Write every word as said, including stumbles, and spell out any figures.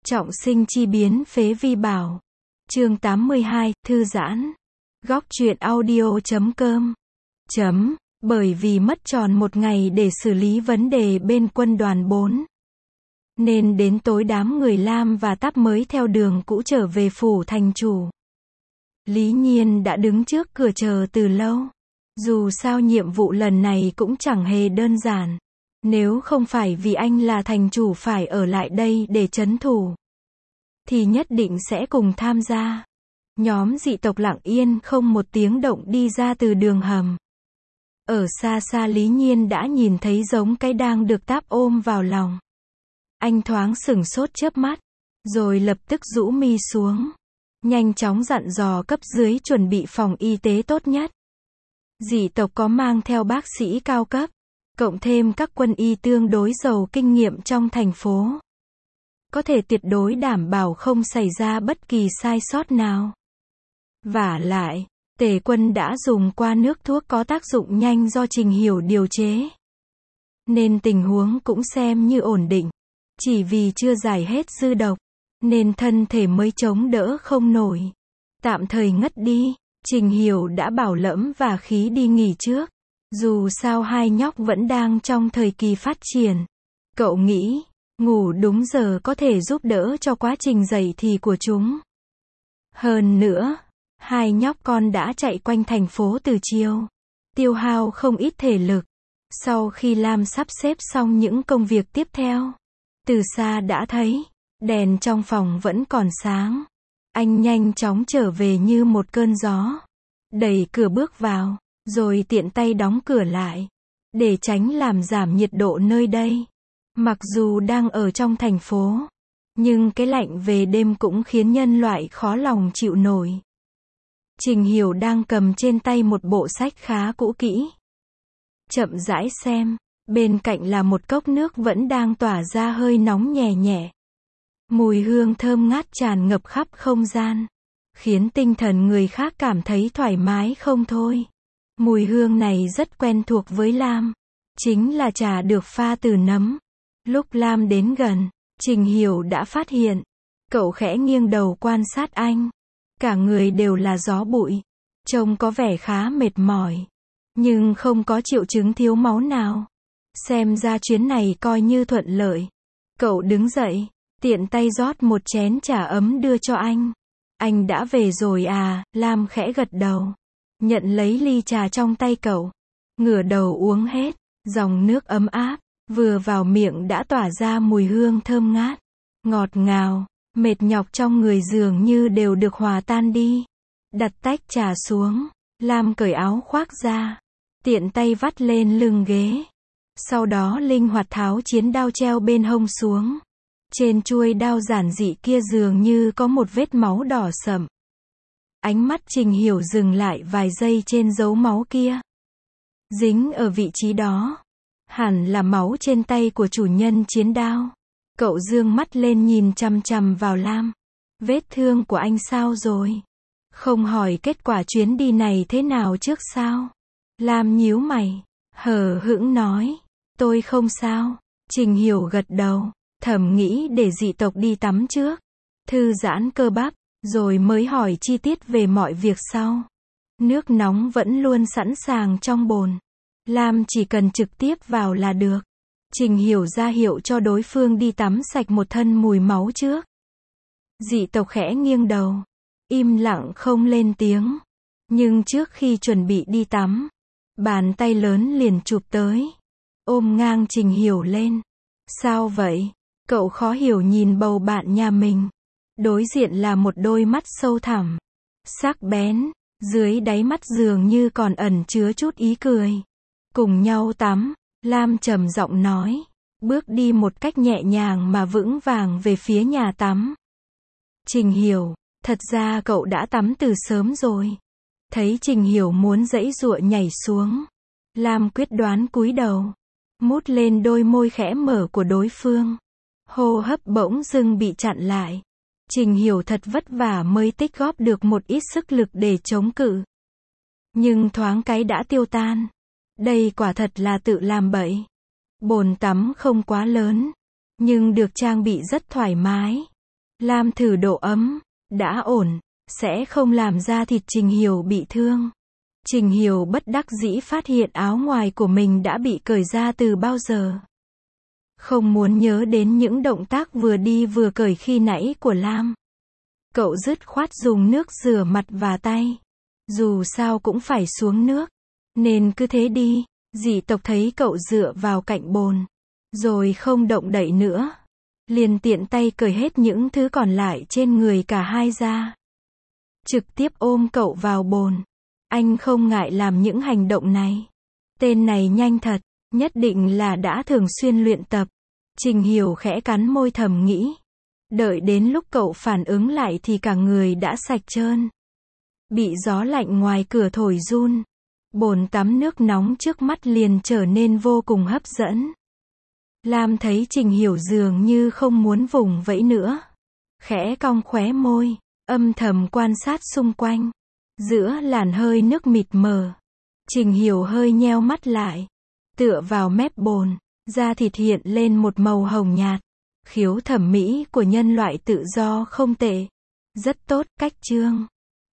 Trọng sinh chi biến phế vi bảo. Chương tám mươi hai, thư giãn. Góc truyện audio chấm com. Chấm, bởi vì mất tròn một ngày để xử lý vấn đề bên quân đoàn bốn. Nên đến tối đám người Lam và Táp mới theo đường cũ trở về phủ thành chủ. Lý Nhiên đã đứng trước cửa chờ từ lâu. Dù sao nhiệm vụ lần này cũng chẳng hề đơn giản. Nếu không phải vì anh là thành chủ phải ở lại đây để trấn thủ, thì nhất định sẽ cùng tham gia. Nhóm dị tộc lặng yên không một tiếng động đi ra từ đường hầm. Ở xa xa Lý Nhiên đã nhìn thấy giống cái đang được Táp ôm vào lòng. Anh thoáng sửng sốt chớp mắt, rồi lập tức rũ mi xuống. Nhanh chóng dặn dò cấp dưới chuẩn bị phòng y tế tốt nhất. Dị tộc có mang theo bác sĩ cao cấp, cộng thêm các quân y tương đối giàu kinh nghiệm trong thành phố. Có thể tuyệt đối đảm bảo không xảy ra bất kỳ sai sót nào. Vả lại, Tề Quân đã dùng qua nước thuốc có tác dụng nhanh do Trình Hiểu điều chế. Nên tình huống cũng xem như ổn định. Chỉ vì chưa giải hết dư độc, nên thân thể mới chống đỡ không nổi. Tạm thời ngất đi, Trình Hiểu đã bảo Lẫm và Khí đi nghỉ trước. Dù sao hai nhóc vẫn đang trong thời kỳ phát triển. Cậu nghĩ, ngủ đúng giờ có thể giúp đỡ cho quá trình dậy thì của chúng. Hơn nữa, hai nhóc con đã chạy quanh thành phố từ chiều, tiêu hao không ít thể lực. Sau khi Lam sắp xếp xong những công việc tiếp theo, từ xa đã thấy, đèn trong phòng vẫn còn sáng. Anh nhanh chóng trở về như một cơn gió. Đẩy cửa bước vào, rồi tiện tay đóng cửa lại, để tránh làm giảm nhiệt độ nơi đây. Mặc dù đang ở trong thành phố, nhưng cái lạnh về đêm cũng khiến nhân loại khó lòng chịu nổi. Trình Hiểu đang cầm trên tay một bộ sách khá cũ kỹ. Chậm rãi xem, bên cạnh là một cốc nước vẫn đang tỏa ra hơi nóng nhẹ nhẹ. Mùi hương thơm ngát tràn ngập khắp không gian, khiến tinh thần người khác cảm thấy thoải mái không thôi. Mùi hương này rất quen thuộc với Lam, chính là trà được pha từ nấm. Lúc Lam đến gần, Trình Hiểu đã phát hiện. Cậu khẽ nghiêng đầu quan sát anh. Cả người đều là gió bụi, trông có vẻ khá mệt mỏi, nhưng không có triệu chứng thiếu máu nào. Xem ra chuyến này coi như thuận lợi. Cậu đứng dậy, tiện tay rót một chén trà ấm đưa cho anh. Anh đã về rồi à? Lam khẽ gật đầu, nhận lấy ly trà trong tay cậu, ngửa đầu uống hết. Dòng nước ấm áp, vừa vào miệng đã tỏa ra mùi hương thơm ngát, ngọt ngào, mệt nhọc trong người dường như đều được hòa tan đi. Đặt tách trà xuống, Lam cởi áo khoác ra, tiện tay vắt lên lưng ghế. Sau đó linh hoạt tháo chiến đao treo bên hông xuống. Trên chuôi đao giản dị kia dường như có một vết máu đỏ sậm. Ánh mắt Trình Hiểu dừng lại vài giây trên dấu máu kia. Dính ở vị trí đó, hẳn là máu trên tay của chủ nhân chiến đao. Cậu dương mắt lên nhìn chằm chằm vào Lam. Vết thương của anh sao rồi? Không hỏi kết quả chuyến đi này thế nào trước sao? Lam nhíu mày, hờ hững nói, tôi không sao. Trình Hiểu gật đầu, thầm nghĩ để dị tộc đi tắm trước, thư giãn cơ bắp, rồi mới hỏi chi tiết về mọi việc sau. Nước nóng vẫn luôn sẵn sàng trong bồn. Lam chỉ cần trực tiếp vào là được. Trình Hiểu ra hiệu cho đối phương đi tắm sạch một thân mùi máu trước. Dị tộc khẽ nghiêng đầu, im lặng không lên tiếng. Nhưng trước khi chuẩn bị đi tắm, bàn tay lớn liền chụp tới, ôm ngang Trình Hiểu lên. Sao vậy? Cậu khó hiểu nhìn bầu bạn nhà mình. Đối diện là một đôi mắt sâu thẳm, sắc bén, dưới đáy mắt dường như còn ẩn chứa chút ý cười. Cùng nhau tắm, Lam trầm giọng nói, bước đi một cách nhẹ nhàng mà vững vàng về phía nhà tắm. Trình Hiểu, thật ra cậu đã tắm từ sớm rồi. Thấy Trình Hiểu muốn giãy giụa nhảy xuống, Lam quyết đoán cúi đầu, mút lên đôi môi khẽ mở của đối phương. Hô hấp bỗng dưng bị chặn lại. Trình Hiểu thật vất vả mới tích góp được một ít sức lực để chống cự. Nhưng thoáng cái đã tiêu tan. Đây quả thật là tự làm bậy. Bồn tắm không quá lớn, nhưng được trang bị rất thoải mái. Lam thử độ ấm. Đã ổn. Sẽ không làm da thịt Trình Hiểu bị thương. Trình Hiểu bất đắc dĩ phát hiện áo ngoài của mình đã bị cởi ra từ bao giờ. Không muốn nhớ đến những động tác vừa đi vừa cởi khi nãy của Lam. Cậu dứt khoát dùng nước rửa mặt và tay. Dù sao cũng phải xuống nước. Nên cứ thế đi. Dị tộc thấy cậu dựa vào cạnh bồn. Rồi không động đậy nữa. Liền tiện tay cởi hết những thứ còn lại trên người cả hai ra. Trực tiếp ôm cậu vào bồn. Anh không ngại làm những hành động này. Tên này nhanh thật. Nhất định là đã thường xuyên luyện tập. Trình Hiểu khẽ cắn môi thầm nghĩ. Đợi đến lúc cậu phản ứng lại thì cả người đã sạch trơn. Bị gió lạnh ngoài cửa thổi run. Bồn tắm nước nóng trước mắt liền trở nên vô cùng hấp dẫn. Lam thấy Trình Hiểu dường như không muốn vùng vẫy nữa. Khẽ cong khóe môi, âm thầm quan sát xung quanh. Giữa làn hơi nước mịt mờ. Trình Hiểu hơi nheo mắt lại. Tựa vào mép bồn, da thịt hiện lên một màu hồng nhạt. Khiếu thẩm mỹ của nhân loại tự do không tệ. Rất tốt, cách chương.